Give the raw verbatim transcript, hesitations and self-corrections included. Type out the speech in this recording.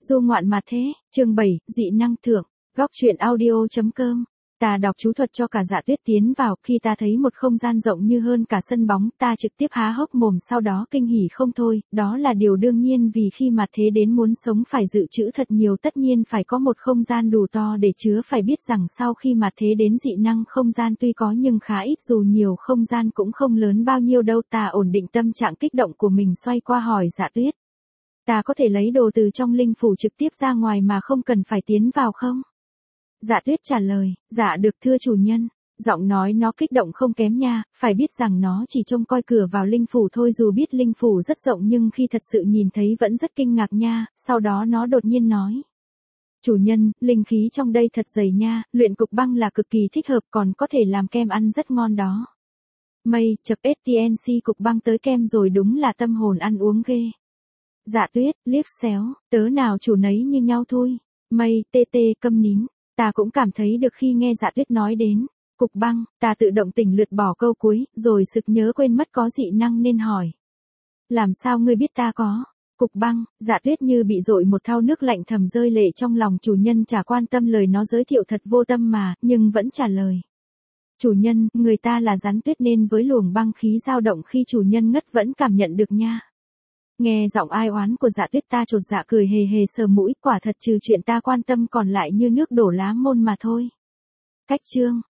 Du ngoạn mà thế, chương bảy, dị năng thưởng, góc truyện audio chấm com. Ta đọc chú thuật cho cả Dạ Tuyết tiến vào, khi ta thấy một không gian rộng như hơn cả sân bóng, ta trực tiếp há hốc mồm sau đó kinh hỉ không thôi, đó là điều đương nhiên vì khi mà thế đến muốn sống phải dự trữ thật nhiều, tất nhiên phải có một không gian đủ to để chứa, phải biết rằng sau khi mà thế đến dị năng không gian tuy có nhưng khá ít, dù nhiều không gian cũng không lớn bao nhiêu đâu. Ta ổn định tâm trạng kích động của mình, xoay qua hỏi Dạ Tuyết. Ta có thể lấy đồ từ trong linh phủ trực tiếp ra ngoài mà không cần phải tiến vào không? Dạ Tuyết trả lời, dạ được thưa chủ nhân. Giọng nói nó kích động không kém nha, phải biết rằng nó chỉ trông coi cửa vào linh phủ thôi, dù biết linh phủ rất rộng nhưng khi thật sự nhìn thấy vẫn rất kinh ngạc nha. Sau đó nó đột nhiên nói. Chủ nhân, linh khí trong đây thật dày nha, luyện cục băng là cực kỳ thích hợp, còn có thể làm kem ăn rất ngon đó. Mây, chập ét tê en xê cục băng tới kem rồi, đúng là tâm hồn ăn uống ghê. Dạ Tuyết, liếc xéo, tớ nào chủ nấy như nhau thôi. Mây, tê tê, câm nín. Ta cũng cảm thấy được khi nghe Dạ Tuyết nói đến cục băng, ta tự động tỉnh lượt bỏ câu cuối, rồi sực nhớ quên mất có dị năng nên hỏi. Làm sao ngươi biết ta có cục băng? Dạ Tuyết như bị dội một thau nước lạnh, thầm rơi lệ trong lòng. Chủ nhân chả quan tâm lời nó giới thiệu thật vô tâm mà, nhưng vẫn trả lời. Chủ nhân, người ta là rắn tuyết nên với luồng băng khí dao động khi chủ nhân ngất vẫn cảm nhận được nha. Nghe giọng ai oán của Dạ Tuyết, ta chột dạ cười hề hề sờ mũi, quả thật trừ chuyện ta quan tâm còn lại như nước đổ lá môn mà thôi. Cách chương